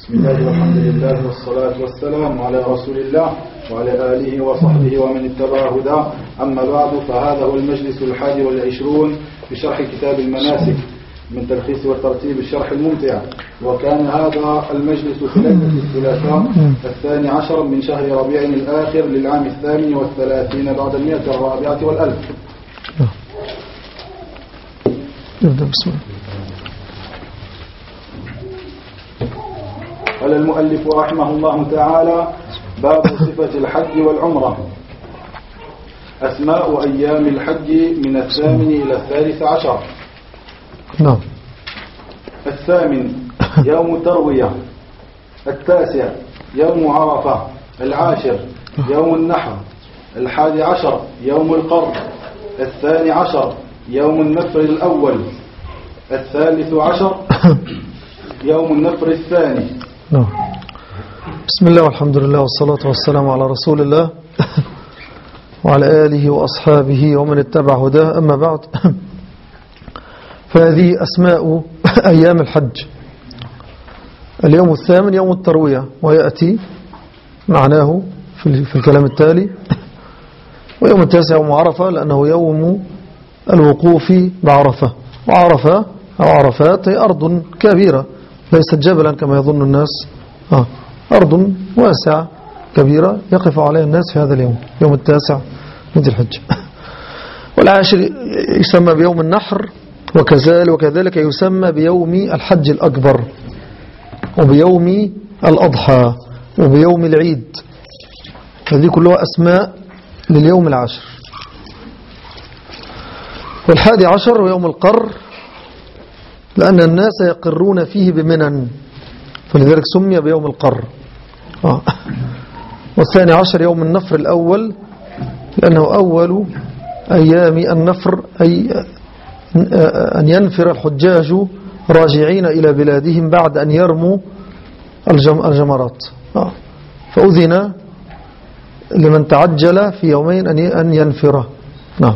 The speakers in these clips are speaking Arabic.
بسم الله والحمد لله والصلاة والسلام على رسول الله وعلى آله وصحبه ومن اتبع هداه. أما بعد، فهذا هو المجلس 21 بشرح كتاب المناسك من تلخيص والترتيب الشرح الممتع. وكان هذا المجلس في ليلة الثلاثاء 12 من شهر ربيع الآخر للعام 38 بعد 100 والألف. قال المؤلف رحمه الله تعالى: باب صفة الحج والعمرة. أسماء أيام الحج من 8 إلى 13. نعم. 8 يوم التروية، 9 يوم عرفة، 10 يوم النحر، 11 يوم القر، 12 يوم النفر الأول، 13 يوم النفر الثاني. بسم الله والحمد لله والصلاة والسلام على رسول الله وعلى آله وأصحابه ومن اتبع هداه. أما بعد، فهذه أسماء أيام الحج. اليوم 8 يوم التروية، ويأتي معناه في الكلام التالي. ويوم 9 يوم عرفة، لأنه يوم الوقوف بعرفة. وعرفة أو عرفات هي أرض كبيرة ليست جبلا كما يظن الناس، أرض واسعة كبيرة يقف عليها الناس في هذا اليوم، يوم 9 من ذي الحجة. والعاشر يسمى بيوم النحر، وكذلك يسمى بيوم الحج الأكبر، وبيوم الأضحى، وبيوم العيد. هذه كلها أسماء لليوم العاشر. والحادي عشر ويوم القر، لأن الناس يقرون فيه بمنن، فلذلك سمي بيوم القر. والثاني عشر يوم النفر الأول، لأنه أول أيام النفر، أي أن ينفر الحجاج راجعين إلى بلادهم بعد أن يرموا الجمرات. فأذن لمن تعجل في يومين أن ينفر. نعم.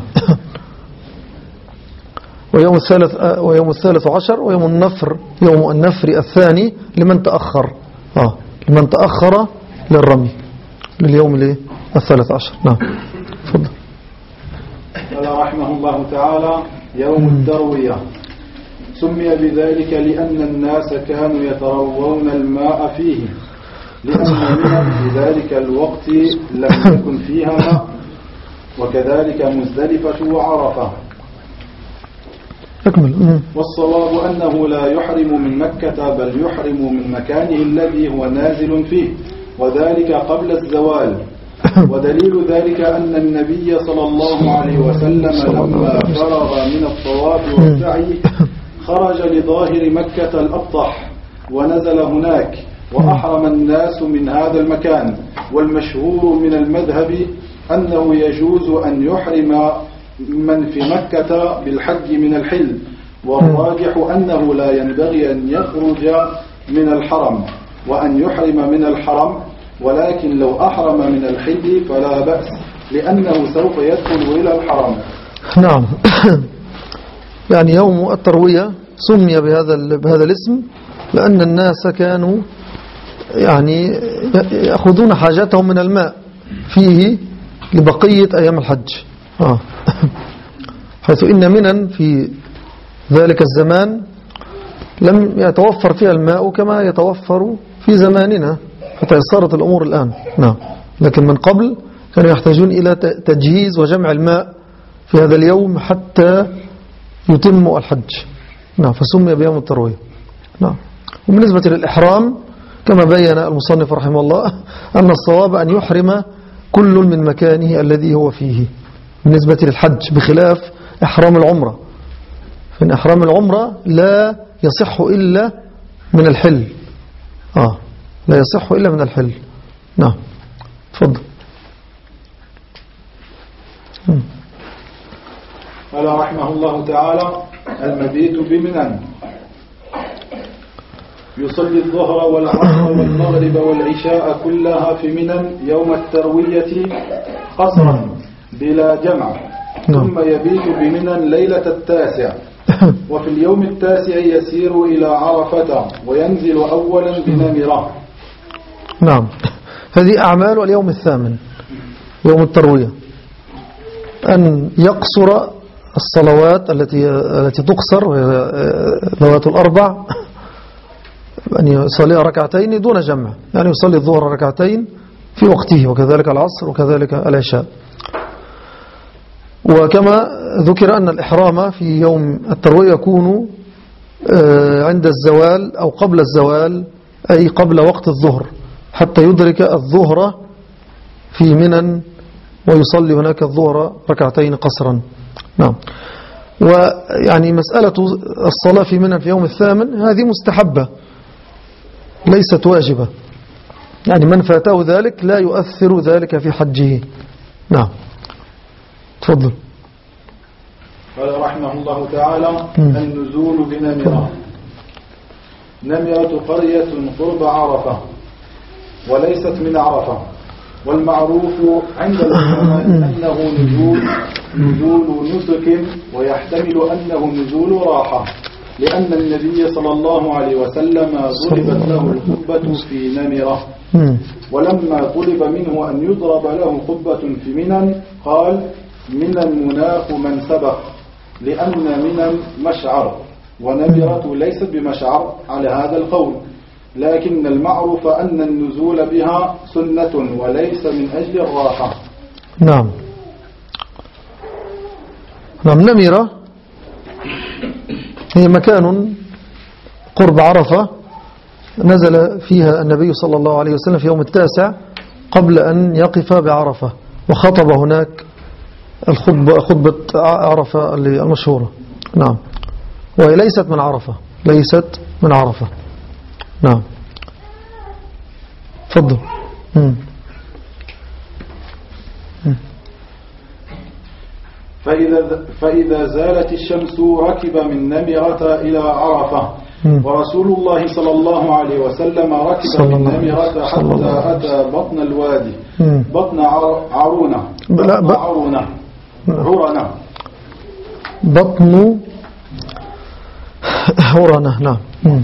ويوم الثالث عشر ويوم النفر، يوم النفر الثاني لمن تأخر، لمن تأخر للرمي، لليوم الثالث عشر. نعم. تفضل. قال رحمه الله تعالى: يوم التروية سمي بذلك لأن الناس كانوا يتروون الماء فيه، لأن منى في ذلك الوقت لم يكن فيها ماء، وكذلك مزدلفة وعرفة. أكمل. والصواب أنه لا يحرم من مكة، بل يحرم من مكانه الذي هو نازل فيه، وذلك قبل الزوال. ودليل ذلك أن النبي صلى الله عليه وسلم لما فرغ من الطواف والسعي خرج لظاهر مكة الأبطح ونزل هناك، وأحرم الناس من هذا المكان. والمشهور من المذهب أنه يجوز أن يحرم من في مكة بالحج من الحل، والراجح أنه لا ينبغي أن يخرج من الحرم وأن يحرم من الحرم، ولكن لو أحرم من الحل فلا بأس، لأنه سوف يدخل إلى الحرم. نعم. يعني يوم التروية سمي بهذا الاسم لأن الناس كانوا يعني يأخذون حاجتهم من الماء فيه لبقية أيام الحج، حيث إن منن في ذلك الزمان لم يتوفر فيها الماء كما يتوفر في زماننا، فتيسرت الأمور الآن. نعم. لكن من قبل كانوا يحتاجون إلى تجهيز وجمع الماء في هذا اليوم حتى يتموا الحج. نعم. فسمي بيوم التروية. نعم. وبالنسبة للإحرام كما بين المصنف رحمه الله أن الصواب أن يحرم كل من مكانه الذي هو فيه بالنسبة للحج، بخلاف إحرام العمرة، فإن إحرام العمرة لا يصح إلا من الحل. لا يصح إلا من الحل. نعم. تفضل. قال رحمه الله تعالى: المبيت بمنى يصلي الظهر والعصر والمغرب والعشاء كلها في منى يوم التروية قصرا بلا جمع، ثم يبيت بمنى ليلة 9 وفي اليوم التاسع يسير إلى عرفة وينزل أولا بنمرة. نعم. هذه أعمال اليوم الثامن يوم التروية، أن يقصر الصلوات التي تقصر وهي ذوات الأربع، أن يصلي ركعتين دون جمع، يعني يصلي الظهر ركعتين في وقته، وكذلك العصر وكذلك العشاء. وكما ذكر أن الإحرام في يوم التروية يكون عند الزوال أو قبل الزوال، أي قبل وقت الظهر، حتى يدرك الظهر في منى ويصلي هناك الظهر ركعتين قصرا. نعم. ويعني مسألة الصلاة في منى في يوم الثامن هذه مستحبة ليست واجبة، يعني من فاته ذلك لا يؤثر ذلك في حجه. نعم. تفضل. قال رحمه الله تعالى: النزول بنمرة. نمرة قرية قرب عرفة وليست من عرفة، والمعروف عند العلماء أنه نزول نسك، ويحتمل أنه نزول راحة، لأن النبي صلى الله عليه وسلم ضربت له الخطبة في نمرة، ولما طلب منه أن يضرب له خطبة في منى قال: منى مناخ من سبق، لأن منى مشعر، ونمرة ليست بمشعر على هذا القول، لكن المعروف أن النزول بها سنة وليس من أجل الراحة. نعم. نمرة هي مكان قرب عرفة نزل فيها النبي صلى الله عليه وسلم في يوم التاسع قبل أن يقف بعرفة، وخطب هناك خطبة عرفة المشهورة. نعم. وهي ليست من عرفة، ليست من عرفة. نعم. تفضل. فإذا زالت الشمس ركب من نمرة إلى عرفة، ورسول الله صلى الله عليه وسلم ركب من نمرة حتى أتى بطن الوادي، بطن عرونة، بطن عرونة. نعم.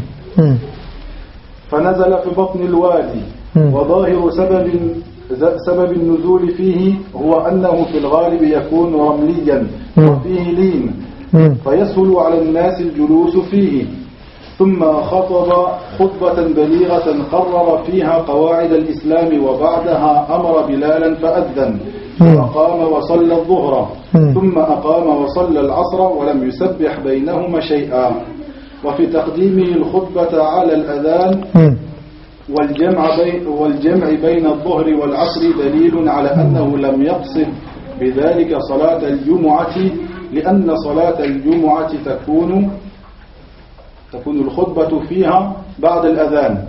فنزل في بطن الوادي، وظاهر سبب النزول فيه هو أنه في الغالب يكون رمليا وفيه لين، فيسهل على الناس الجلوس فيه. ثم خطب خطبة بليغة قرر فيها قواعد الإسلام، وبعدها أمر بلالا فأذن، فأقام وصلى الظهر، ثم أقام وصلى العصر، ولم يسبح بينهما شيئا. وفي تقديمه الخطبة على الأذان والجمع بين الظهر والعصر دليل على أنه لم يقصد بذلك صلاة الجمعة، لأن صلاة الجمعة تكون الخطبة فيها بعد الأذان.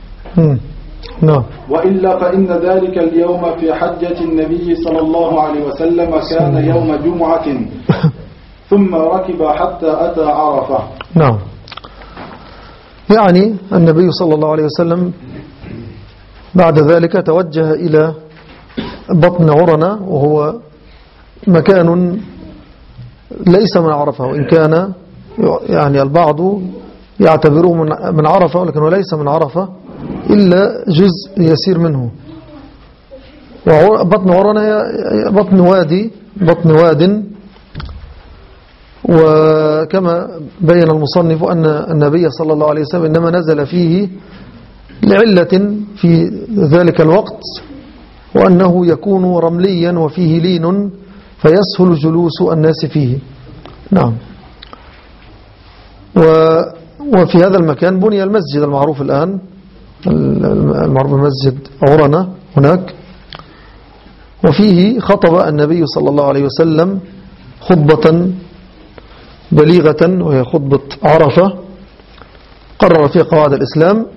وإلا فإن ذلك اليوم في حجة النبي صلى الله عليه وسلم كان يوم جمعة، ثم ركب حتى أتى عرفة. نعم. يعني النبي صلى الله عليه وسلم بعد ذلك توجه إلى بطن عرنة، وهو مكان ليس من عرفة، وإن كان يعني البعض يعتبره من عرفة، ولكنه ليس من عرفة إلا جزء يسير منه. وبطن عرنة هي بطن واد. وكما بين المصنف أن النبي صلى الله عليه وسلم إنما نزل فيه لعلة في ذلك الوقت، وأنه يكون رمليا وفيه لين فيسهل جلوس الناس فيه. نعم. وفي هذا المكان بني المسجد المعروف الآن، المعروف مسجد عرنة هناك، وفيه خطب النبي صلى الله عليه وسلم خطبة بليغة، وهي خطبة عرفة قرر فيها قواعد الإسلام.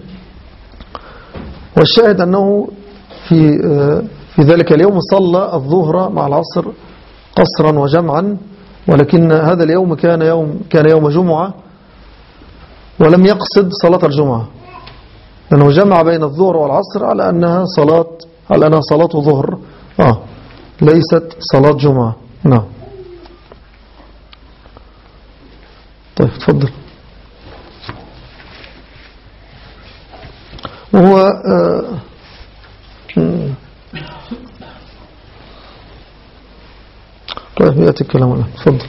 والشاهد أنه في ذلك اليوم صلى الظهر مع العصر قصرا وجمعا، ولكن هذا اليوم كان يوم جمعة، ولم يقصد صلاة الجمعة، لأنه جمع بين الظهر والعصر على أنها صلاة ظهر، ليست صلاة جمعة. نعم. طيب تفضل. وهو طيب يأتي الكلام الآن. تفضل.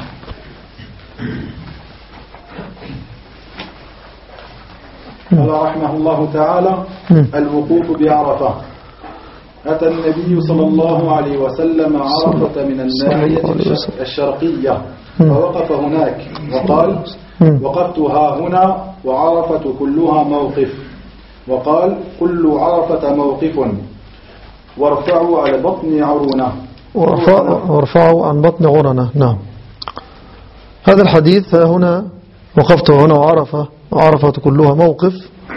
قال رحمه الله تعالى: الوقوف بعرفة. أتى النبي صلى الله عليه وسلم عرفة من الناحية الشرقية فوقف هناك وقال: وقفت ها هنا وعرفة كلها موقف. وقال: كل عرفة موقف وارفعوا على بطن عرونة. وارفعوا عن بطن عرونة. نعم. هذا الحديث هنا وقفت هنا وعرفة كلها موقف،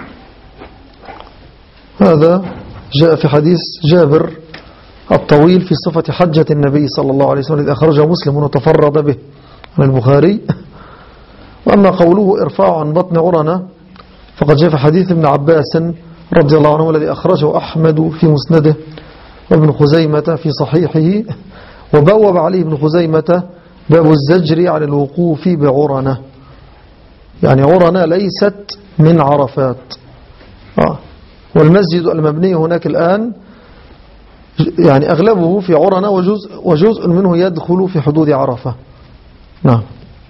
هذا جاء في حديث جابر الطويل في صفة حجة النبي صلى الله عليه وسلم إذ أخرجه مسلم وتفرد به عن البخاري. وأما قوله ارفعوا عن بطن عرنة فقد جاء في حديث ابن عباس رضي الله عنه الذي أخرجه أحمد في مسنده وابن خزيمة في صحيحه، وبوب عليه ابن خزيمة باب الزجر عن الوقوف بعرنة. يعني عرنة ليست من عرفات. والمسجد المبني هناك الآن يعني أغلبه في عرنة وجزء منه يدخل في حدود عرفة. نعم.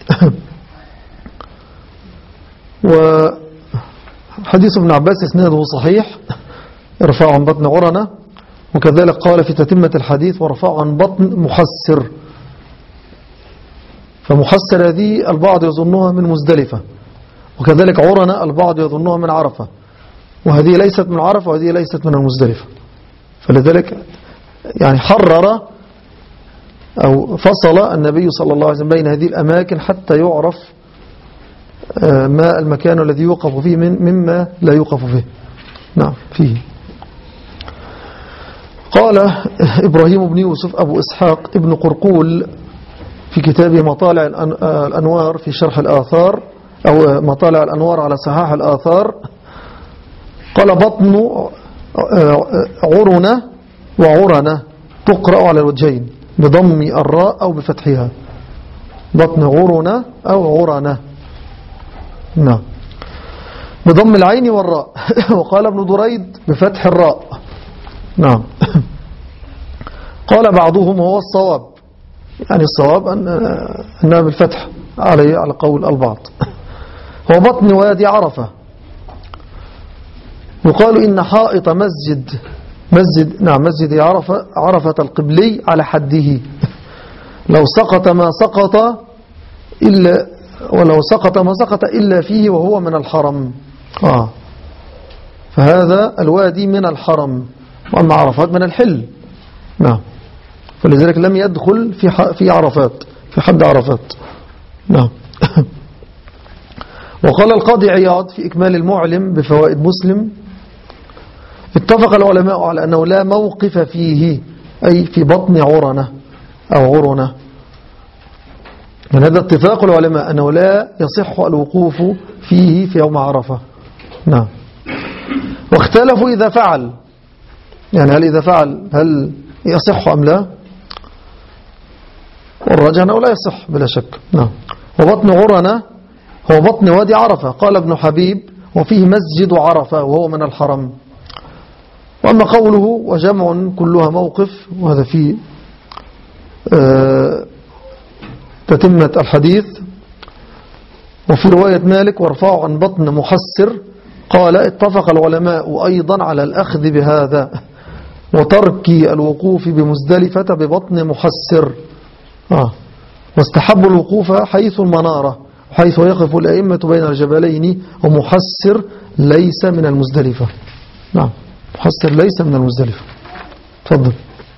وحديث ابن عباس اسناده صحيح، ارفعوا عن بطن عرنة، وكذلك قال في تتمة الحديث: ورفعوا عن بطن محسر. فمحسر هذه البعض يظنها من مزدلفة، وكذلك عرنة البعض يظنها من عرفة، وهذه ليست من عرفة وهذه ليست من المزدلفة. فلذلك يعني حرر أو فصل النبي صلى الله عليه وسلم بين هذه الأماكن حتى يعرف ما المكان الذي يوقف فيه مما لا يوقف فيه. نعم فيه. قال إبراهيم بن يوسف أبو إسحاق ابن قرقول في كتابه مطالع الأنوار في شرح الآثار أو مطالع الأنوار على صحاح الآثار، قال: بطن عرنة وعرنة تقرأ على الوجهين بضم الراء أو بفتحها. بطن عرنة أو عرنة. نعم. بضم العين والراء. وقال ابن دريد بفتح الراء. نعم. قال بعضهم هو الصواب، يعني الصواب أنها بالفتح على قول البعض. هو بطن وادي عرفة. يقال إن حائط مسجد عرفة القبلي على حده، لو سقط ما سقط إلا فيه وهو من الحرم. فهذا الوادي من الحرم، وأما عرفات من الحل. نعم. فلذلك لم يدخل في عرفات، في حد عرفات. نعم. وقال القاضي عياض في إكمال المعلم بفوائد مسلم: اتفق العلماء على أنه لا موقف فيه، أي في بطن عرنة أو عرنة. من هذا اتفاق العلماء أنه لا يصح الوقوف فيه في يوم عرفة. نعم. واختلفوا إذا فعل، يعني هل إذا فعل هل يصح أم لا؟ والرجح أنه لا يصح بلا شك. نعم. وبطن عرنة هو بطن وادي عرفة. قال ابن حبيب: وفيه مسجد عرفة وهو من الحرم. وأما قوله وجمع كلها موقف، وهذا في تتمة الحديث. وفي رواية مالك: وارفعوا عن بطن محسر. قال: اتفق العلماء أيضا على الأخذ بهذا وترك الوقوف بمزدلفة ببطن محسر. واستحبوا الوقوف حيث المنارة وحيث يقف الأئمة بين الجبلين، ومحسر ليس من المزدلفة. نعم، محسر ليس من المزدلفة. تفضل.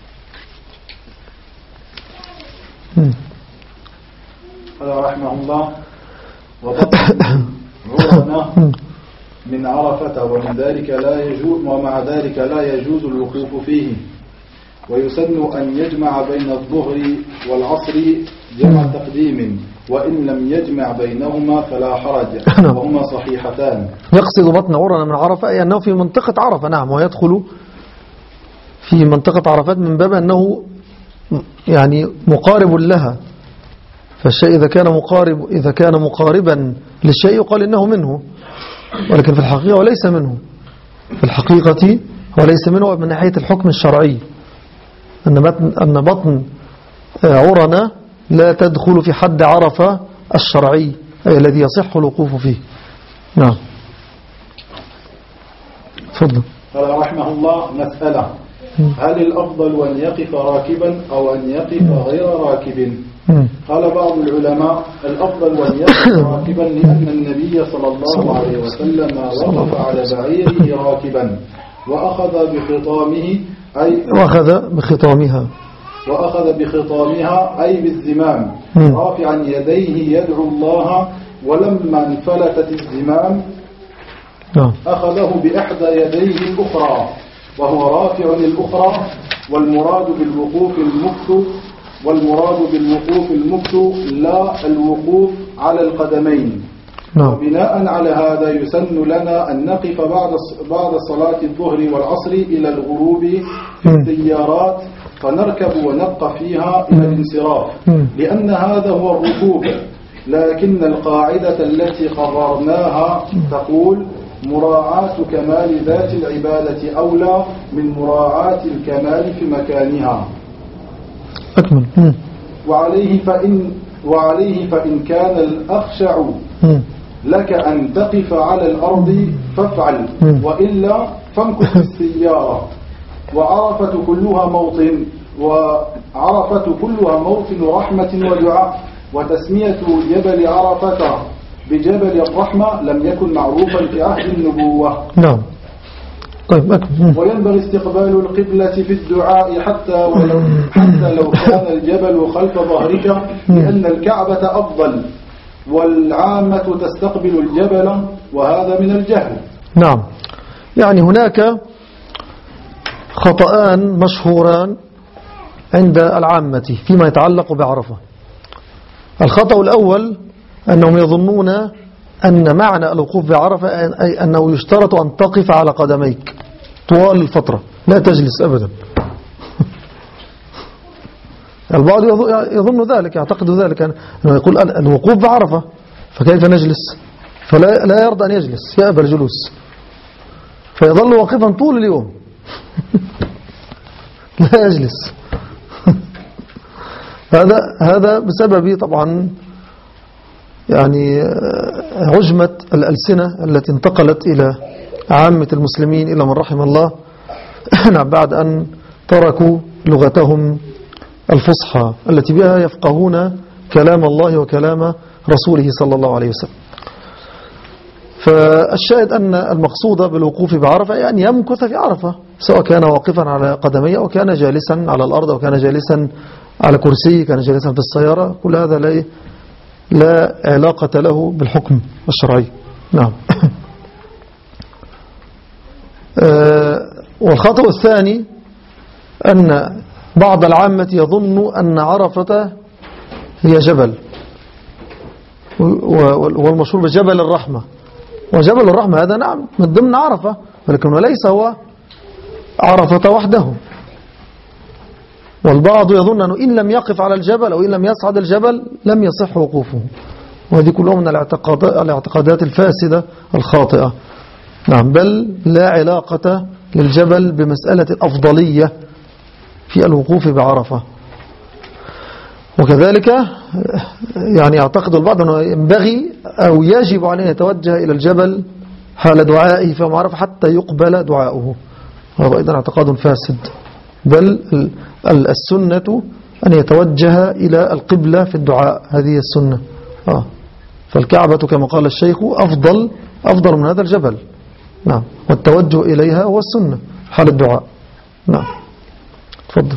قال رحمه الله: وبطن عرنة من عرفة ومن ذلك لا يجوز، ومع ذلك لا يجوز الوقوف فيه، ويسن أن يجمع بين الظهر والعصر جمع تقديم، وإن لم يجمع بينهما فلا حرج، وهما صحيحتان. يقصد بطن عرنة من عرفة أي أنه في منطقة عرفة. نعم، ويدخل في منطقة عرفات من باب أنه يعني مقارب لها، فالشيء إذا كان مقاربا للشيء يقال إنه منه، ولكن في الحقيقة وليس منه. في الحقيقة وليس منه من ناحية الحكم الشرعي، أن بطن عرنة لا تدخل في حد عرفة الشرعي، أي الذي يصح الوقوف فيه. نعم. تفضل. قال رحمه الله: مسألة: هل الأفضل أن يقف راكبا أو أن يقف غير راكب؟ قال بعض العلماء: الأفضل أن يقف راكبا، لأن النبي صلى الله عليه وسلم وقف على بعيره راكبا وأخذ بخطامها أي بالزمام، رافعا يديه يدعو الله، ولما انفلتت الزمام أخذه بإحدى يديه الأخرى وهو رافع للأخرى، والمراد بالوقوف المكت لا الوقوف على القدمين. وبناء على هذا يسن لنا أن نقف بعد صلاة الظهر والعصر إلى الغروب في السيارات، فنركب ونبقى فيها إلى الانصراف، لأن هذا هو الركوب. لكن القاعدة التي قررناها تقول: مراعاة كمال ذات العبادة أولى من مراعاة الكمال في مكانها. أكمل. وعليه فإن كان الأخشع لك أن تقف على الأرض فافعل، وإلا فامكث في السيارة. وعرفة كلها موطن رحمة ودعاء، وتسمية جبل عرفة بجبل الرحمة لم يكن معروفا في عهد النبوة. نعم. طيب. وينبغي استقبال القبلة في الدعاء حتى لو كان الجبل خلف ظهرك، لأن الكعبة أفضل، والعامة تستقبل الجبل، وهذا من الجهل. نعم. يعني هناك خطأان مشهوران عند العامة فيما يتعلق بعرفة. الخطأ الأول أنهم يظنون أن معنى الوقوف بعرفة أي أنه يشترط أن تقف على قدميك طوال الفترة، لا تجلس أبدا. البعض يظن ذلك، يعتقد ذلك، أنه يقول الوقوف بعرفة فكيف نجلس، فلا يرضى أن يجلس، يأبى الجلوس، فيظل واقفا طول اليوم لا يجلس. هذا بسبب طبعا يعني عجمة الألسنة التي انتقلت إلى عامة المسلمين إلى من رحم الله بعد أن تركوا لغتهم الفصحى التي بها يفقهون كلام الله وكلام رسوله صلى الله عليه وسلم. فالشاهد أن المقصود بالوقوف بعرفة يعني يمكث في عرفة، سواء كان واقفا على قدميه أو كان جالسا على الأرض أو كان جالسا على كرسي، كان جالسا في السيارة، كل هذا لا علاقة له بالحكم الشرعي. نعم. والخطأ الثاني أن بعض العامة يظن أن عرفة هي جبل، والمشهور بجبل الرحمة، وجبل الرحمة هذا نعم من ضمن عرفة، ولكن وليس هو عرفة وحده. والبعض يظن أنه إن لم يقف على الجبل أو إن لم يصعد الجبل لم يصح وقوفه، وهذه كلها من الاعتقادات الفاسدة الخاطئة. نعم. بل لا علاقة للجبل بمسألة الأفضلية في الوقوف بعرفة. وكذلك يعني يعتقد البعض أنه ينبغي أو يجب عليه يتوجه إلى الجبل حال دعائه في عرفة حتى يقبل دعاؤه، وهذا أيضا اعتقاد فاسد. بل السنة أن يتوجه إلى القبلة في الدعاء، هذه السنة. فالكعبة كما قال الشيخ أفضل من هذا الجبل. نعم. والتوجه إليها هو السنة حال الدعاء. نعم. تفضل.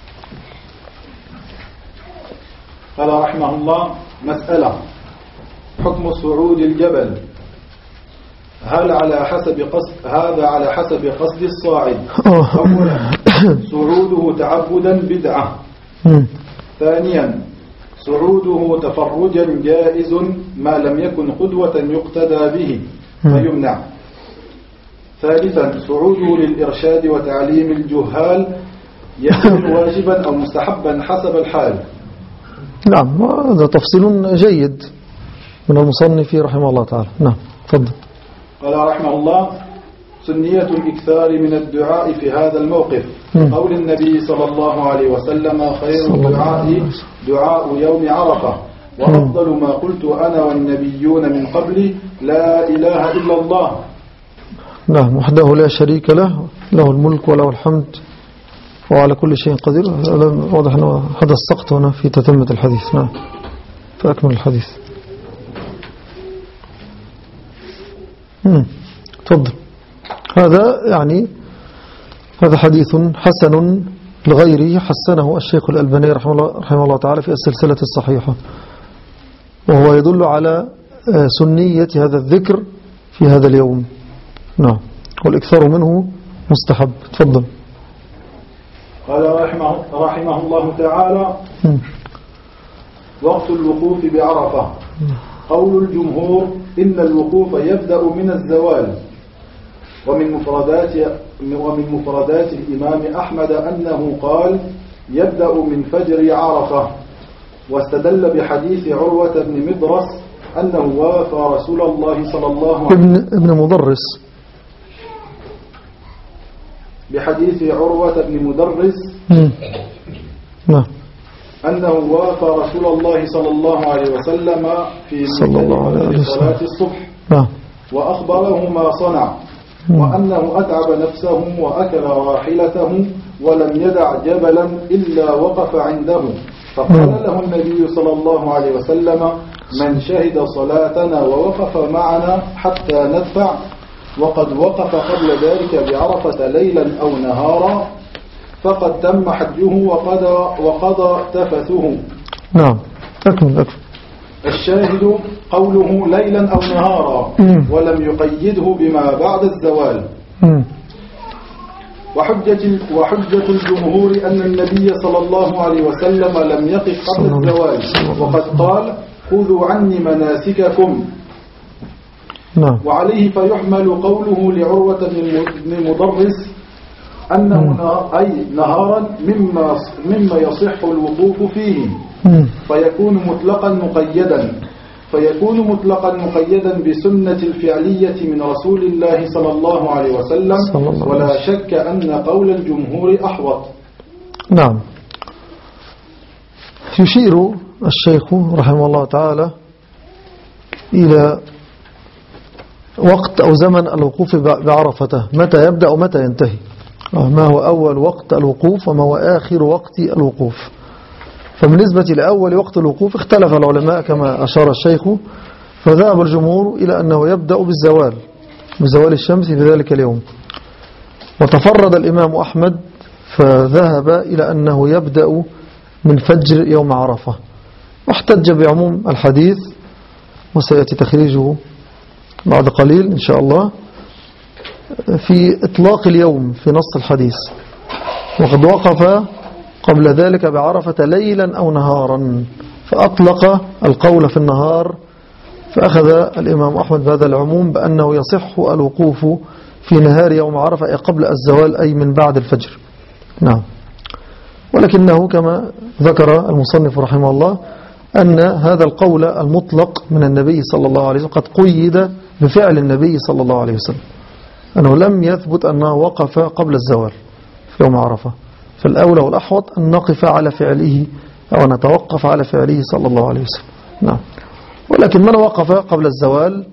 قال رحمه الله: مسألة: حكم صعود الجبل، هذا على حسب قصد الصاعد. أولا صعوده تعبدا بدعة. ثانيا صعوده تفرجا جائز ما لم يكن قدوة يقتدى به فيمنع. ثالثا صعوده للإرشاد وتعليم الجهال يكون واجبا أو مستحبا حسب الحال. نعم، هذا تفصيل جيد من المصنف رحمه الله تعالى. نعم، تفضل. قال رحمه الله: سنية الإكثار من الدعاء في هذا الموقف، قول النبي صلى الله عليه وسلم: خير الدعاء دعاء يوم عرفة، وأفضل ما قلت أنا والنبيون من قبلي لا إله إلا الله. نعم، وحده لا شريك له، له الملك وله الحمد وعلى كل شيء قدير. واضح أنه هذا السقط هنا في تتمة الحديث. نعم، فأكمل الحديث. تفضل. هذا يعني هذا حديث حسن لغيره، حسنه الشيخ الألباني رحمه الله تعالى في السلسلة الصحيحة، وهو يدل على سنية هذا الذكر في هذا اليوم. نعم، والإكثار منه مستحب. تفضل. قال رحمه الله تعالى: وقت الوقوف بعرفة. قول الجمهور: إن الوقوف يبدأ من الزوال. ومن مفردات الإمام أحمد أنه قال: يبدأ من فجر عرفة. واستدل بحديث عروة بن مدرس أنه وافى رسول الله صلى الله عليه وسلم ابن مدرس، بحديث عروة بن مدرس أنه وافى رسول الله صلى الله عليه وسلم في صلاة الصبح، وأخبره ما صنع، وأنه أتعب نفسه وأكل راحلته ولم يدع جبلا إلا وقف عنده. فقال له النبي صلى الله عليه وسلم: من شهد صلاتنا ووقف معنا حتى ندفع، وقد وقف قبل ذلك بعرفة ليلا أو نهارا، فقد تم حجه وقضى تفثه. نعم، أكمل. الشاهد قوله ليلا أو نهارا، ولم يقيده بما بعد الزوال. وحجة الجمهور أن النبي صلى الله عليه وسلم لم يقف قبل الزوال، وقد قال: خذوا عني مناسككم. وعليه فيحمل قوله لعروة بن مدرس أنه أي نهارا مما يصح الوقوف فيه، فيكون مطلقا مقيدا بسنة الفعلية من رسول الله صلى الله عليه وسلم، ولا شك أن قول الجمهور أحوط. نعم. يشير الشيخ رحمه الله تعالى إلى وقت أو زمن الوقوف بعرفته، متى يبدأ ومتى ينتهي، ما هو أول وقت الوقوف وما هو آخر وقت الوقوف. فبالنسبة لأول وقت الوقوف اختلف العلماء كما أشار الشيخ، فذهب الجمهور إلى أنه يبدأ بزوال الشمس في ذلك اليوم. وتفرد الإمام أحمد فذهب إلى أنه يبدأ من فجر يوم عرفة، واحتج بعموم الحديث، وسيأتي تخريجه بعد قليل إن شاء الله، في إطلاق اليوم في نص الحديث. وقد وقف قبل ذلك بعرفة ليلا أو نهارا، فأطلق القول في النهار، فأخذ الإمام أحمد بهذا العموم بأنه يصح الوقوف في نهار يوم عرفة قبل الزوال، أي من بعد الفجر. نعم. ولكنه كما ذكر المصنف رحمه الله أن هذا القول المطلق من النبي صلى الله عليه وسلم قد قيد بفعل النبي صلى الله عليه وسلم، أنه لم يثبت أنه وقف قبل الزوال في يوم عرفة، فالأولى والأحوط أن نقف على فعله أو نتوقف على فعله صلى الله عليه وسلم. نعم. ولكن من وقف قبل الزوال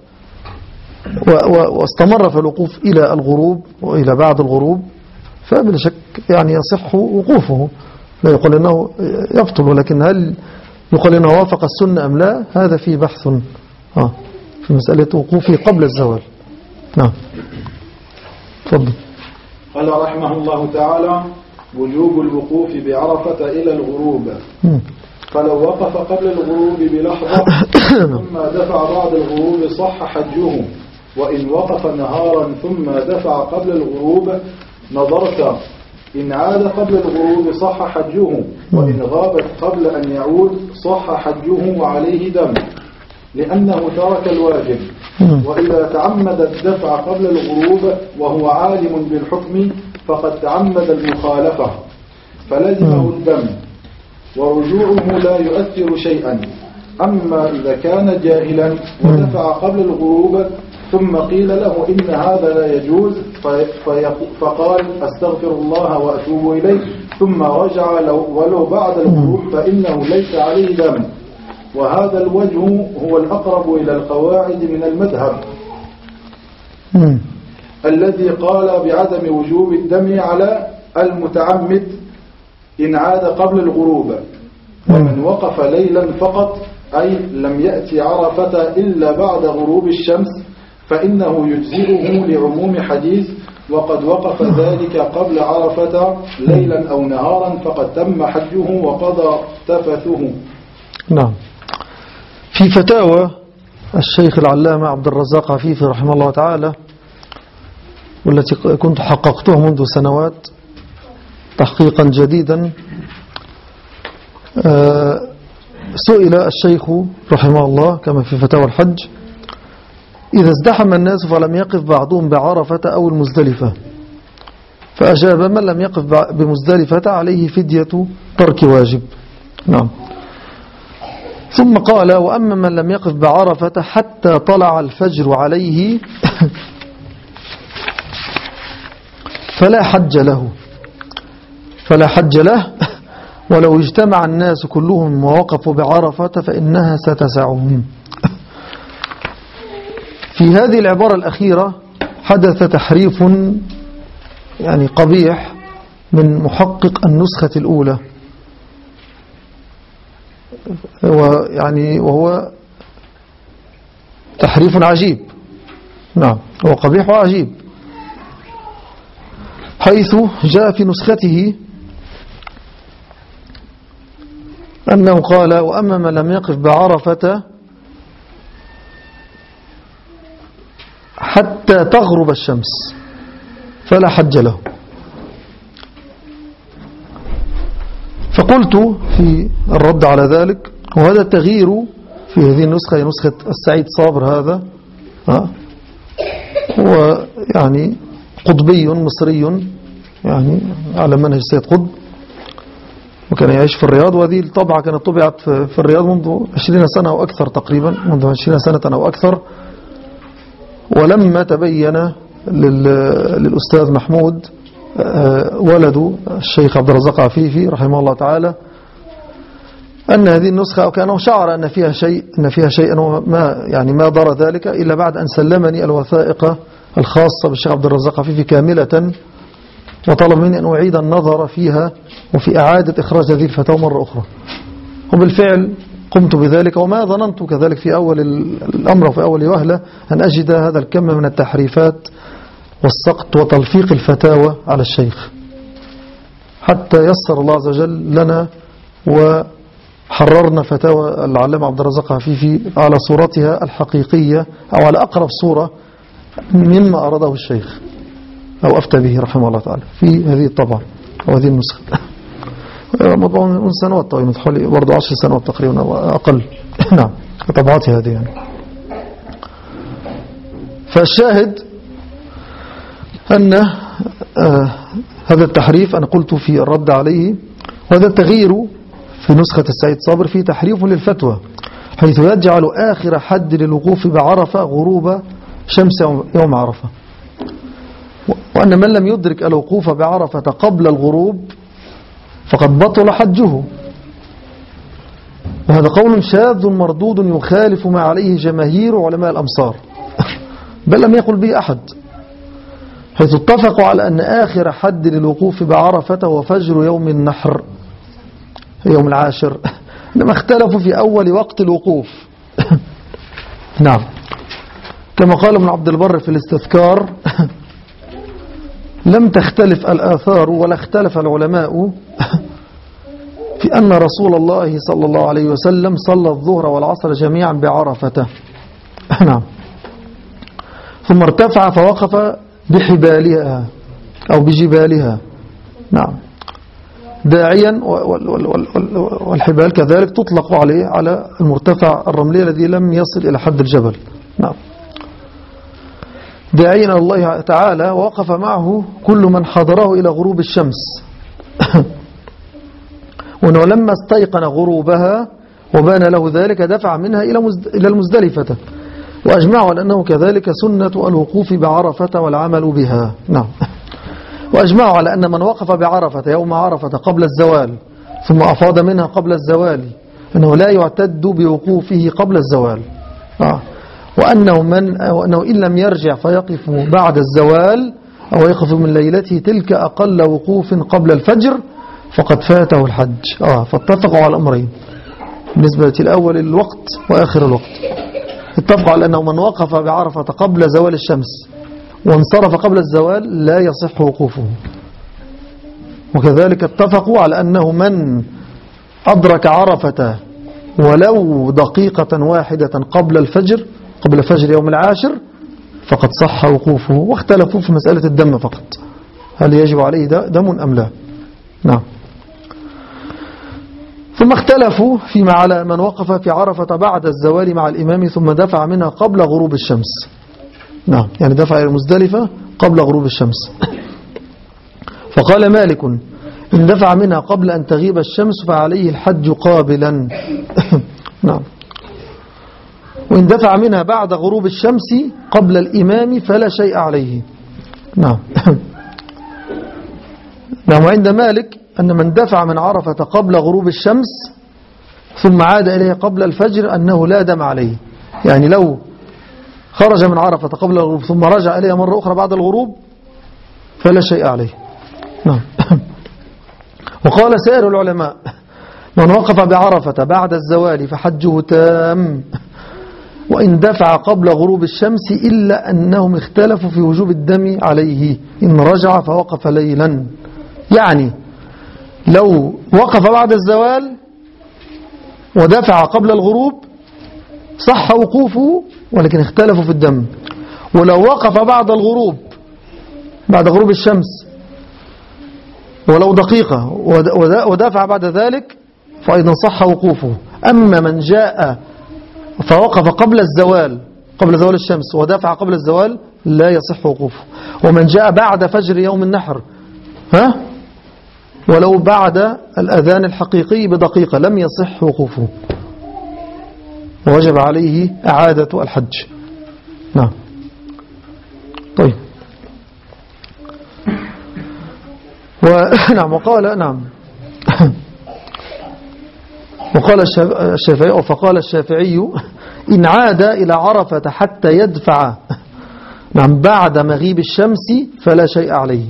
واستمر في الوقوف إلى الغروب وإلى بعد الغروب فبلا شك يعني يصح وقوفه، لا يقول أنه يبطل، ولكن هل يقول أنه وافق السنة أم لا، هذا فيه بحث في مسألة وقوفه قبل الزوال. نعم، تفضل. قال رحمه الله تعالى: وجوب الوقوف بعرفة إلى الغروب. فلو وقف قبل الغروب بلحظة ثم دفع بعد الغروب صح حجه، وإن وقف نهارا ثم دفع قبل الغروب نظرت، إن عاد قبل الغروب صح حجه، وإن غابت قبل أن يعود صح حجه وعليه دم، لأنه ترك الواجب. وإذا تعمد الدفع قبل الغروب وهو عالم بالحكم فقد تعمد المخالفة فلزمه الدم. ورجوعه لا يؤثر شيئا. أما إذا كان جاهلا ودفع قبل الغروب ثم قيل له إن هذا لا يجوز فقال أستغفر الله وأتوب إليه ثم رجع ولو بعد الغروب فإنه ليس عليه دم. وهذا الوجه هو الأقرب إلى القواعد من المذهب الذي قال بعدم وجوب الدم على المتعمد إن عاد قبل الغروب. ومن وقف ليلا فقط أي لم يأتي عرفة إلا بعد غروب الشمس فإنه يجزئه لعموم حديث وقد وقف ذلك قبل عرفة ليلا أو نهارا فقد تم حجه وقضى تفثه. نعم. في فتاوى الشيخ العلامة عبد الرزاق عفيفي رحمه الله تعالى والتي كنت حققتها منذ سنوات تحقيقا جديدا، سئل الشيخ رحمه الله كما في فتاوى الحج: إذا ازدحم الناس فلم يقف بعضهم بعرفة أو المزدلفة، فأجاب: من لم يقف بمزدلفة عليه فدية ترك واجب. نعم. ثم قال: وأما من لم يقف بعرفة حتى طلع الفجر عليه فلا حج له ولو اجتمع الناس كلهم ووقفوا بعرفة فإنها ستسعهم. في هذه العبارة الأخيرة حدث تحريف يعني قبيح من محقق النسخة الأولى، وهو تحريف عجيب. نعم، هو قبيح وعجيب، حيث جاء في نسخته أنه قال: وأما من لم يقف بعرفة حتى تغرب الشمس فلا حج له. فقلت في الرد على ذلك: وهذا التغيير في هذه النسخة هي نسخة السعيد صابر، هذا هو يعني قطبي مصري يعني على منهج سيد قطب، وكان يعيش في الرياض، وهذه الطبعة كانت طبعت في الرياض منذ 20 سنة أو أكثر، تقريبا منذ 20 سنة أو أكثر. ولما تبين للأستاذ محمود ولد الشيخ عبد الرزاق عفيفي رحمه الله تعالى أن هذه النسخة، وكانه شعر أن فيها شيء ما دار ذلك إلا بعد أن سلمني الوثائق الخاصة بالشيخ عبد الرزاق عفيفي كاملة، وطلب مني أن أعيد النظر فيها وفي إعادة إخراج هذه الفتاوى مرة أخرى. وبالفعل قمت بذلك، وما ظننت كذلك في أول الأمر وفي أول وهلة أن أجد هذا الكم من التحريفات والسقط وتلفيق الفتاوى على الشيخ، حتى يسر الله عز وجل لنا وحررنا فتاوى العلامة عبد الرزاق عفيفي على صورتها الحقيقية أو على أقرب صورة مما أراده الشيخ أو أفتى به رحمه الله تعالى في هذه الطبعة أو هذه النسخة. مطبوع من سنوات طويلة، حوالي برضو 10 سنوات تقريبا أو أقل. نعم، طبعاتي هذه يعني. فالشاهد أن هذا التحريف أنا قلت في الرد عليه، وهذا التغيير في نسخة السعيد صابر فيه تحريف للفتوى، حيث يجعل آخر حد للوقوف بعرفة غروب شمس يوم عرفة، وأن من لم يدرك الوقوف بعرفة قبل الغروب فقد بطل حجه. وهذا قول شاذ مردود يخالف ما عليه جماهير علماء الأمصار، بل لم يقل به أحد، حيث اتفقوا على أن آخر حد للوقوف بعرفة هو فجر يوم النحر، يوم العاشر، إنما اختلفوا في أول وقت الوقوف. نعم، كما قال ابن عبد البر في الاستذكار: لم تختلف الآثار ولا اختلف العلماء في أن رسول الله صلى الله عليه وسلم صلى الظهر والعصر جميعا بعرفة. نعم. ثم ارتفع فوقف بحبالها أو بجبالها. نعم، داعيا، والحبال كذلك تطلق عليه على المرتفع الرملي الذي لم يصل إلى حد الجبل. نعم، داعيا إلى الله تعالى، ووقف معه كل من حضره إلى غروب الشمس. وأنه لما استيقن غروبها وبان له ذلك دفع منها إلى المزدلفة. وأجمعوا على أنه كذلك سنة الوقوف بعرفة والعمل بها. نعم. وأجمعوا على أن من وقف بعرفة يوم عرفة قبل الزوال ثم أفاض منها قبل الزوال أنه لا يعتد بوقوفه قبل الزوال. وأنه إن لم يرجع فيقف بعد الزوال أو يقف من ليلته تلك أقل وقوف قبل الفجر فقد فاته الحج. فاتفقوا على الأمرين بالنسبة الأول الوقت وآخر الوقت. اتفقوا على أنه من وقف بعرفة قبل زوال الشمس وانصرف قبل الزوال لا يصح وقوفه. وكذلك اتفقوا على أنه من أدرك عرفة ولو دقيقة واحدة قبل فجر يوم العاشر فقد صح وقوفه. واختلفوا في مسألة الدم فقط، هل يجب عليه دم أم لا. نعم. ثم اختلفوا فيما على من وقف في عرفة بعد الزوال مع الإمام ثم دفع منها قبل غروب الشمس. نعم، يعني دفع إلى المزدلفة قبل غروب الشمس. فقال مالك إن دفع منها قبل أن تغيب الشمس فعليه الحج قابلا. نعم. وإن دفع منها بعد غروب الشمس قبل الإمام فلا شيء عليه. نعم. نعم. وعند مالك أن من دفع من عرفة قبل غروب الشمس ثم عاد إليه قبل الفجر أنه لا دم عليه. يعني لو خرج من عرفة قبل الغروب ثم رجع إليه مرة أخرى بعد الغروب فلا شيء عليه. نعم. وقال سائر العلماء من وقف بعرفة بعد الزوال فحجه تام وإن دفع قبل غروب الشمس إلا أنهم اختلفوا في وجوب الدم عليه إن رجع فوقف ليلا. يعني لو وقف بعد الزوال ودفع قبل الغروب صح وقوفه ولكن اختلفوا في الدم. ولو وقف بعد الغروب بعد غروب الشمس ولو دقيقة ودفع بعد ذلك فأيضا صح وقوفه. أما من جاء فوقف قبل الزوال قبل زوال الشمس ودفع قبل الزوال لا يصح وقوفه. ومن جاء بعد فجر يوم النحر ولو بعد الأذان الحقيقي بدقيقة لم يصح وقوفه ووجب عليه إعادة الحج. نعم. طيب. نعم. وقال الشافعي أو فقال الشافعي إن عاد إلى عرفة حتى يدفع نعم بعد مغيب الشمس فلا شيء عليه.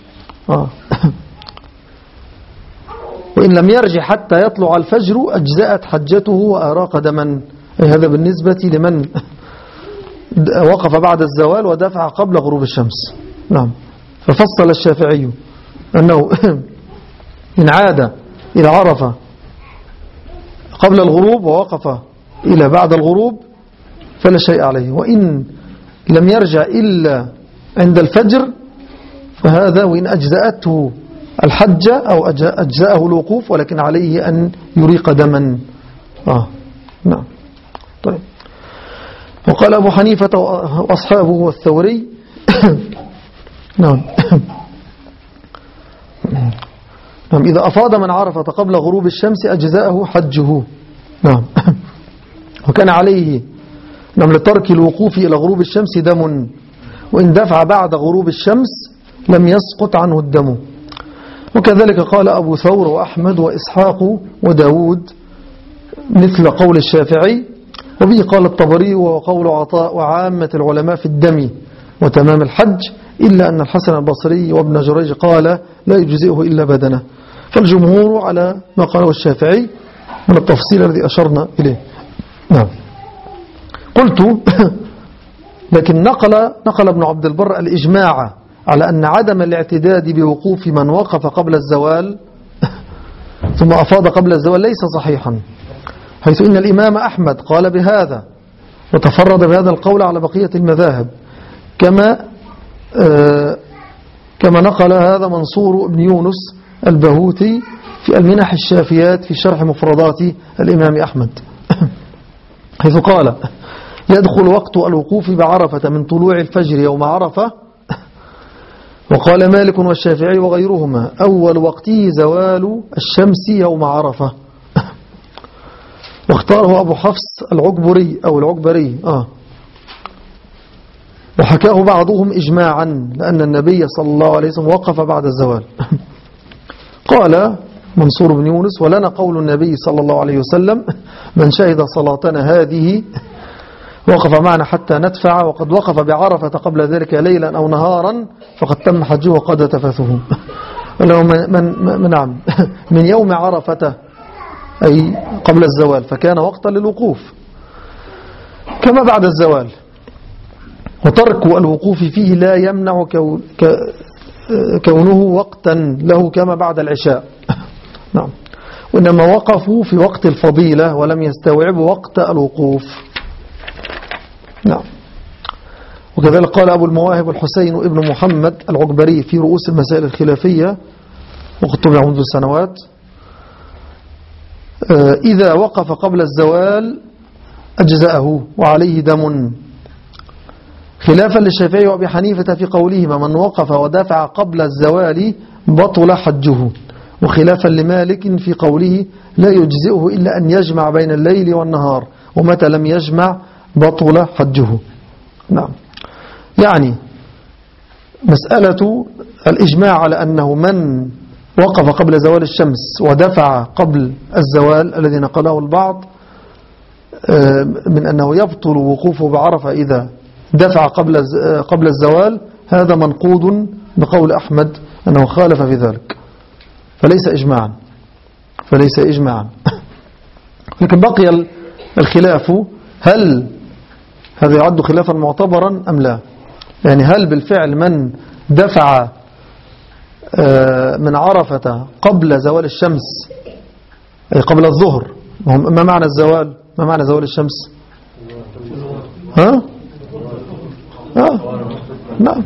وإن لم يرجع حتى يطلع الفجر أجزأت حجته وأراق دما. هذا بالنسبة لمن وقف بعد الزوال ودفع قبل غروب الشمس. نعم. ففصل الشافعي أنه إن عاد إلى عرفة قبل الغروب ووقف إلى بعد الغروب فلا شيء عليه. وإن لم يرجع إلا عند الفجر فهذا وإن أجزأته الحج أو أجزأه الوقوف ولكن عليه أن يريق دما. نعم. طيب. وقال أبو حنيفة وأصحابه والثوري نعم نعم إذا أفاض من عرفة قبل غروب الشمس أجزاءه حجه. نعم. وكان عليه نعم لترك الوقوف إلى غروب الشمس دم وإن دفع بعد غروب الشمس لم يسقط عنه الدم. وكذلك قال أبو ثور وأحمد وإسحاق وداود مثل قول الشافعي. وبه قال الطبري وقول عطاء وعامة العلماء في الدم وتمام الحج إلا أن الحسن البصري وابن جريج قال لا يجزئه إلا بدنه. فالجمهور على ما قاله الشافعي من التفصيل الذي أشرنا إليه. نعم. قلت لكن نقل ابن عبد البر الإجماع على أن عدم الاعتداد بوقوف من وقف قبل الزوال ثم أفاض قبل الزوال ليس صحيحا، حيث إن الإمام أحمد قال بهذا وتفرد بهذا القول على بقية المذاهب كما نقل هذا منصور بن يونس البهوتي في المنح الشافيات في شرح مفردات الإمام أحمد، حيث قال يدخل وقت الوقوف بعرفة من طلوع الفجر يوم عرفة وقال مالك والشافعي وغيرهما أول وقته زوال الشمس يوم عرفة. واختاره أبو حفص العكبري أو العكبري وحكاه بعضهم إجماعا لأن النبي صلى الله عليه وسلم وقف بعد الزوال. قال منصور بن يونس ولنا قول النبي صلى الله عليه وسلم من شهد صلاتنا هذه وقف معنا حتى ندفع وقد وقف بعرفة قبل ذلك ليلا أو نهارا فقد تم حجه وقد تفثه. نعم من يوم عرفة أي قبل الزوال فكان وقتا للوقوف كما بعد الزوال. وترك الوقوف فيه لا يمنع كونه وقتا له كما بعد العشاء. نعم وإنما وقفوا في وقت الفضيلة ولم يستوعبوا وقت الوقوف. نعم وكذلك قال أبو المواهب الحسين ابن محمد العكبري في رؤوس المسائل الخلافية وقد طبع منذ سنوات إذا وقف قبل الزوال أجزأه وعليه دم خلافا للشافعي وأبي حنيفة في قولهما من وقف ودافع قبل الزوال بطل حجه وخلافا لمالك في قوله لا يجزئه إلا أن يجمع بين الليل والنهار ومتى لم يجمع بطل حجه. نعم يعني مسألة الإجماع على أنه من وقف قبل زوال الشمس ودفع قبل الزوال الذي نقله البعض من أنه يبطل وقوفه بعرفة إذا دفع قبل الزوال هذا منقوض بقول أحمد أنه خالف في ذلك فليس إجماعا لكن بقي الخلاف هل هذا يعد خلافا معتبرا أم لا يعني هل بالفعل من دفع من عرفة قبل زوال الشمس أي قبل الظهر ما معنى الزوال ما معنى زوال الشمس نعم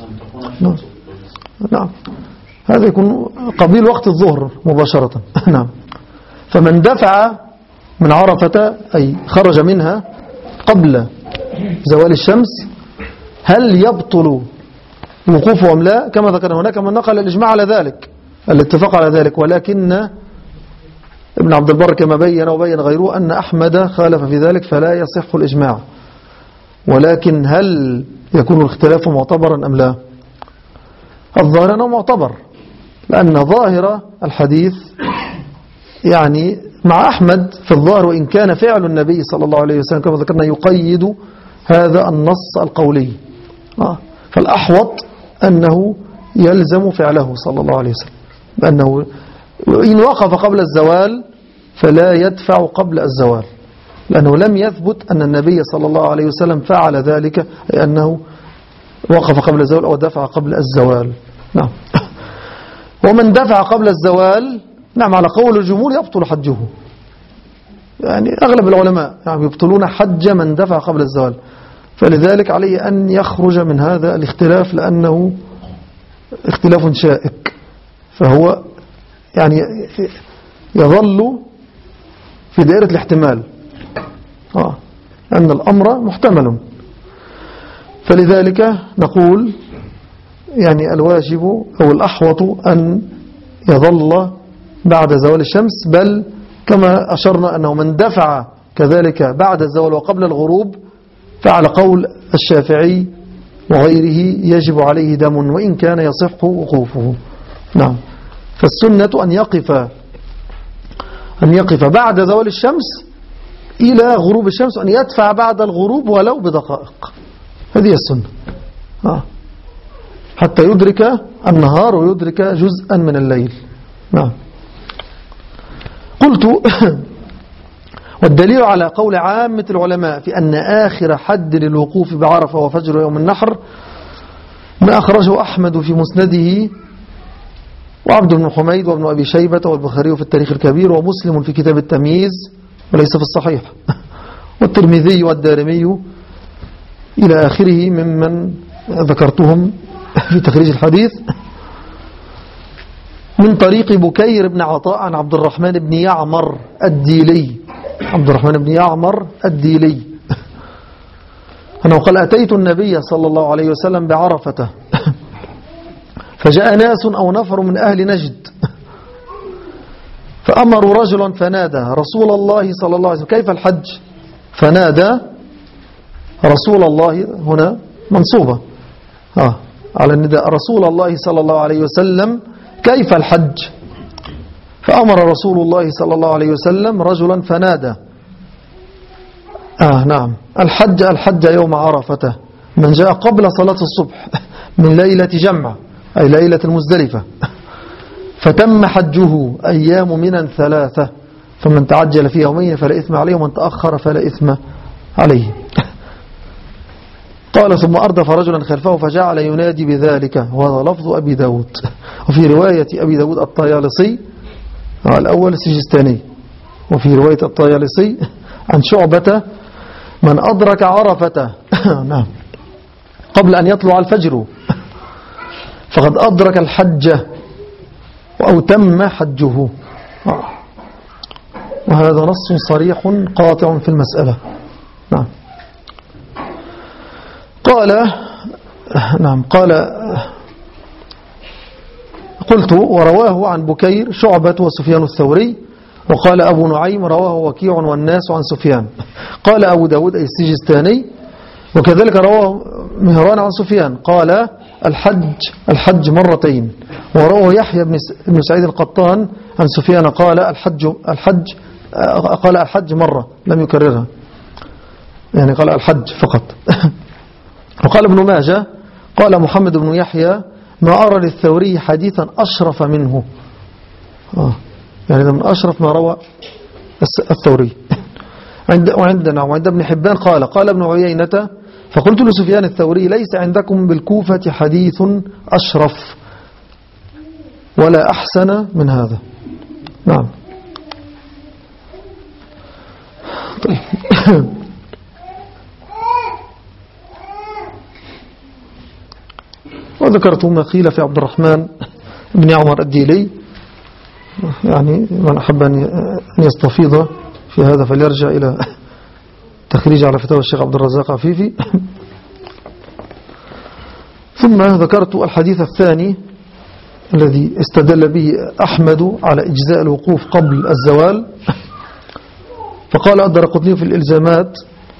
نعم هذا يكون قبيل وقت الظهر مباشرة. نعم فمن دفع من عرفة أي خرج منها قبل زوال الشمس هل يبطل وقوفه أم لا كما ذكرنا هناك من نقل الإجماع على ذلك الاتفاق على ذلك ولكن ابن عبد البر كما بين وبين غيره أن أحمد خالف في ذلك فلا يصح الإجماع ولكن هل يكون الاختلاف معتبرا أم لا الظاهر أنه معتبر لأن ظاهر الحديث يعني مع أحمد في الظاهر وإن كان فعل النبي صلى الله عليه وسلم كما ذكرنا يقيد هذا النص القولي فالأحوط أنه يلزم فعله صلى الله عليه وسلم بأنه إن وقف قبل الزوال فلا يدفع قبل الزوال لأنه لم يثبت أن النبي صلى الله عليه وسلم فعل ذلك لأنه وقف قبل الزوال أو دفع قبل الزوال. نعم ومن دفع قبل الزوال نعم على قول الجمهور يبطل حجه يعني أغلب العلماء يعني يبطلون حج من دفع قبل الزوال فلذلك عليه أن يخرج من هذا الاختلاف لأنه اختلاف شائك فهو يعني يظل في دائرة الاحتمال أن الأمر محتمل فلذلك نقول يعني الواجب أو الأحوط أن يظل بعد زوال الشمس بل كما أشرنا أنه من دفع كذلك بعد الزوال وقبل الغروب فعلى قول الشافعي وغيره يجب عليه دم وإن كان يصح وقوفه. نعم فالسنة أن يقف بعد زوال الشمس إلى غروب الشمس وأن يدفع بعد الغروب ولو بدقائق هذه السنة حتى يدرك النهار ويدرك جزءا من الليل. نعم قلت والدليل على قول عامة العلماء في أن آخر حد للوقوف بعرفة وفجر يوم النحر ما أخرجه أحمد في مسنده وعبد بن حميد وابن أبي شيبة والبخاري في التاريخ الكبير ومسلم في كتاب التمييز وليس في الصحيح والترمذي والدارمي إلى آخره ممن ذكرتهم في تخريج الحديث من طريق بكير بن عطاء عن عبد الرحمن بن يعمر الديلي أنه قال أتيت النبي صلى الله عليه وسلم بعرفة فجاء ناس أو نفر من أهل نجد فأمروا رجلا فنادى رسول الله صلى الله عليه وسلم كيف الحج؟ فنادى رسول الله هنا منصوبة على النداء رسول الله صلى الله عليه وسلم كيف الحج؟ فأمر رسول الله صلى الله عليه وسلم رجلا فنادى نعم الحج يوم عرفة من جاء قبل صلاة الصبح من ليلة جمع أي ليلة المزدلفة فتم حجه أيام من 3 فمن تعجل في يومين فلا إثم عليه ومن تأخر فلا إثم عليه. قال ثم أردف رجلا خلفه فجعل ينادي بذلك وهذا لفظ أبي داود. وفي رواية أبي داود الطيالسي الأول السجستاني وفي رواية الطيالسي عن شعبة من أدرك عرفة نعم قبل أن يطلع الفجر فقد أدرك الحج أو تم حجه. وهذا نص صريح قاطع في المسألة. نعم قال قلت ورواه عن بكير شعبة وسفيان الثوري وقال أبو نعيم رواه وكيع والناس عن سفيان. قال أبو داود أي السجستاني وكذلك رواه مهران عن سفيان قال الحج مرتين. ورواه يحيى بن سعيد القطان عن سفيان قال الحج مرة لم يكررها يعني قال الحج فقط. وقال ابن ماجه قال محمد بن يحيى ما أرى للثوري حديثا أشرف منه يعني من أشرف ما روى الثوري. وعند ابن حبان قال ابن عيينة فقلت لسفيان الثوري ليس عندكم بالكوفة حديث أشرف ولا أحسن من هذا. نعم طيب وذكرت ما قيل في عبد الرحمن بن عمر الديلي يعني من أحب أن يستفيض في هذا فليرجع إلى تخريج على فتاوى الشيخ عبد الرزاق عفيفي. ثم ذكرت الحديث الثاني الذي استدل به أحمد على إجزاء الوقوف قبل الزوال فقال الدرقطني في الإلزامات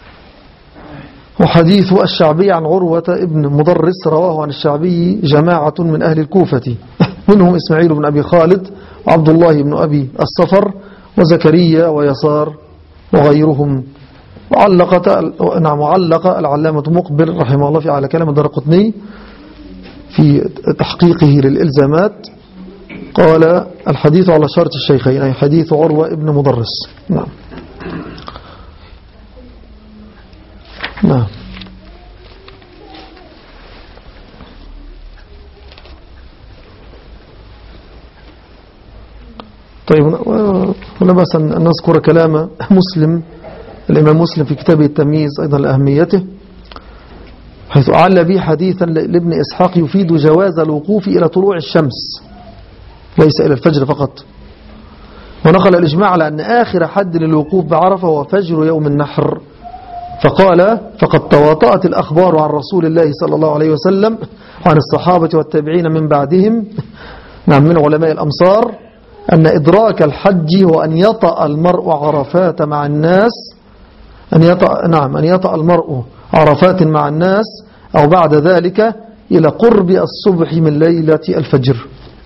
وحديث الشعبي عن عروة ابن مضرس رواه عن الشعبي جماعة من أهل الكوفة منهم إسماعيل بن أبي خالد وعبد الله بن أبي الصفر وزكريا ويسار وغيرهم. وعلق العلامة مقبل رحمه الله على كلام الدرقطني في تحقيقه للإلزامات قال الحديث على شرط الشيخين أي حديث عروة ابن مضرس. نعم طيب ولا بأس أن نذكر كلام مسلم الإمام مسلم في كتابه التمييز أيضا لأهميته حيث أعلى به حديثا لابن إسحاق يفيد جواز الوقوف إلى طلوع الشمس ليس إلى الفجر فقط. ونقل الإجماع على أن آخر حد للوقوف بعرفة هو فجر يوم النحر فقال فقد تواطأت الأخبار عن رسول الله صلى الله عليه وسلم وعن الصحابة والتابعين من بعدهم من علماء الأمصار أن إدراك الحج هو أن يطأ المرء عرفات مع الناس أن يطأ المرء عرفات مع الناس أو بعد ذلك إلى قرب الصبح من ليلة الفجر.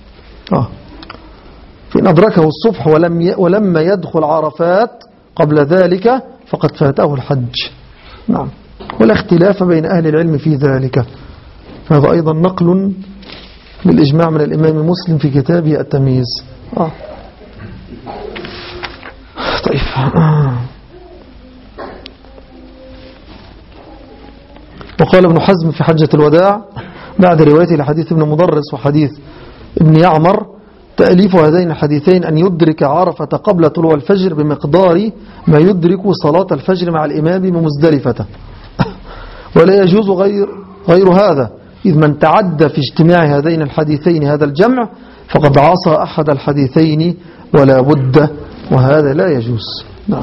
فإن أدركه الصبح ولما يدخل عرفات قبل ذلك فقد فاته الحج. نعم ولا اختلاف بين أهل العلم في ذلك. هذا أيضا نقل للإجماع من الإمام مسلم في كتابه التمييز. طيب وقال ابن حزم في حجة الوداع بعد روايته لحديث ابن مضرس وحديث ابن يعمر تأليف هذين الحديثين أن يدرك عرفة قبل طلوع الفجر بمقدار ما يدرك صلاة الفجر مع الإمام بمزدلفة ولا يجوز غير هذا إذ من تعدى في اجتماع هذين الحديثين هذا الجمع فقد عصى أحد الحديثين ولا بد وهذا لا يجوز. نعم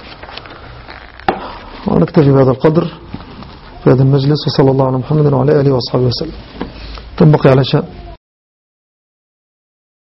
ونكتفي بهذا القدر في هذا المجلس وصلى الله على محمد وعلى آله وأصحابه وسلم. ثم بقي على شأن